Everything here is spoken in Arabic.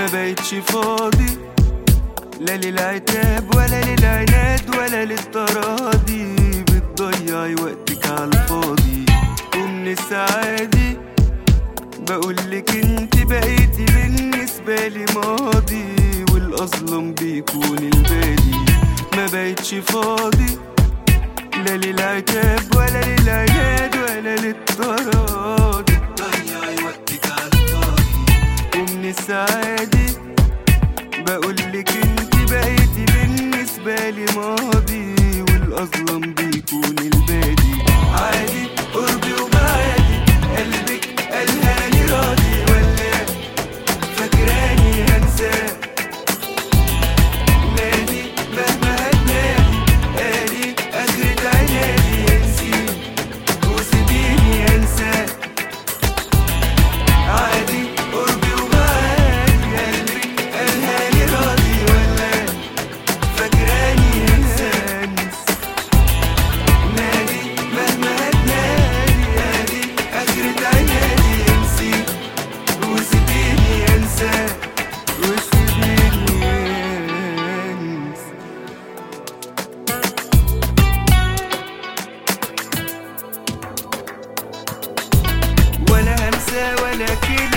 ما بقتش فاضي لا للعتاب ولا للعناد ولا للتراضي، بتضيعي وقتك عالفاضي. ومن السعادة بقولك انت بقيتي بالنسبة لي ماضي، والأظلم بيكون البادي. ما بقتش فاضي لا للعتاب ولا للعناد ولا للتراضي، بتضيعي وقتك عالفاضي. ومن السعادة بقولك انت بقيتي بالنسبة لي ماضي، والأظلم بيكون البادي. عادي قربي وبعادي، قلبك قالها لي راضي ولا فاكراني هنساه؟ نادي مهما هتنادي قالي آخرة عنادي، انسي وسيبيني انساه. عادي قربي وبعادي، قلبك قالها لي راضي ولا فاكراني هنساه؟ نادي مهما هتنادي قالي آخرة عنادي، انسي وسيبيني انساه وسيبيني انسى. ولا همسى ولا كلمة